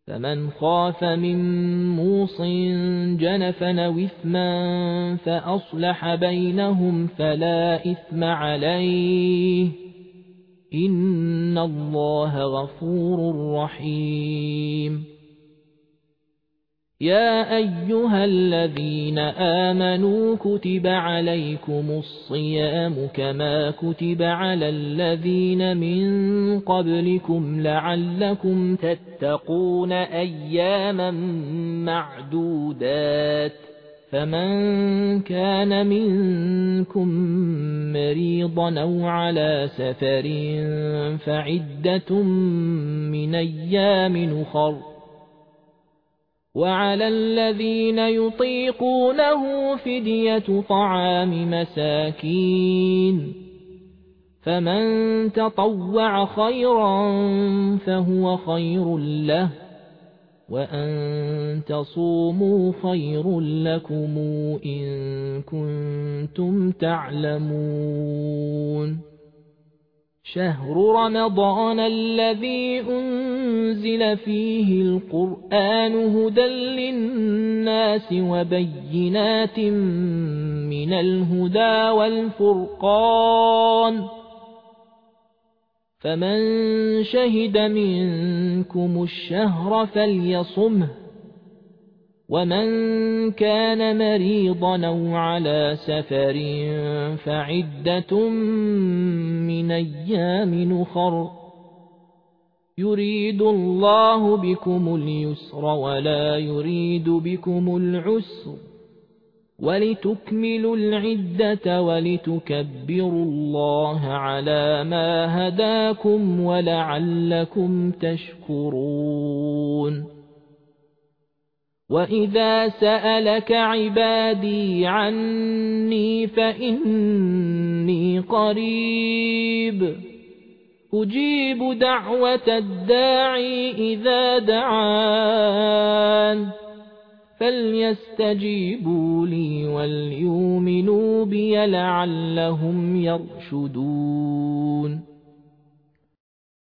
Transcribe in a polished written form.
فمن خاف من موص جنفا أو إثما فأصلح بينهم فلا إثم عليه إن الله غفور رحيم. يا أيها الذين آمنوا كتب عليكم الصيام كما كتب على الذين من قبلكم لعلكم تتقون أياما معدودات فمن كان منكم مريضا أو على سفر فعدة من أيام أخر وعلى الذين يطيقونه فدية طعام مساكين فمن تطوع خيرا فهو خير له وأن تصوموا خير لكم إن كنتم تعلمون. شهر رمضان الذي أنزل فيه القرآن هدى للناس وبينات من الهدى والفرقان فمن شهد منكم الشهر فليصمه ومن كان مريضا أو على سفر فعدة من أيام أخر يريد الله بكم اليسر ولا يريد بكم العسر ولتكملوا العدة ولتكبروا الله على ما هداكم ولعلكم تشكرون. وإذا سألك عبادي عني فإني قريب أجيب دعوة الداعي إذا دعان فليستجيبوا لي وليؤمنوا بي لعلهم يرشدون.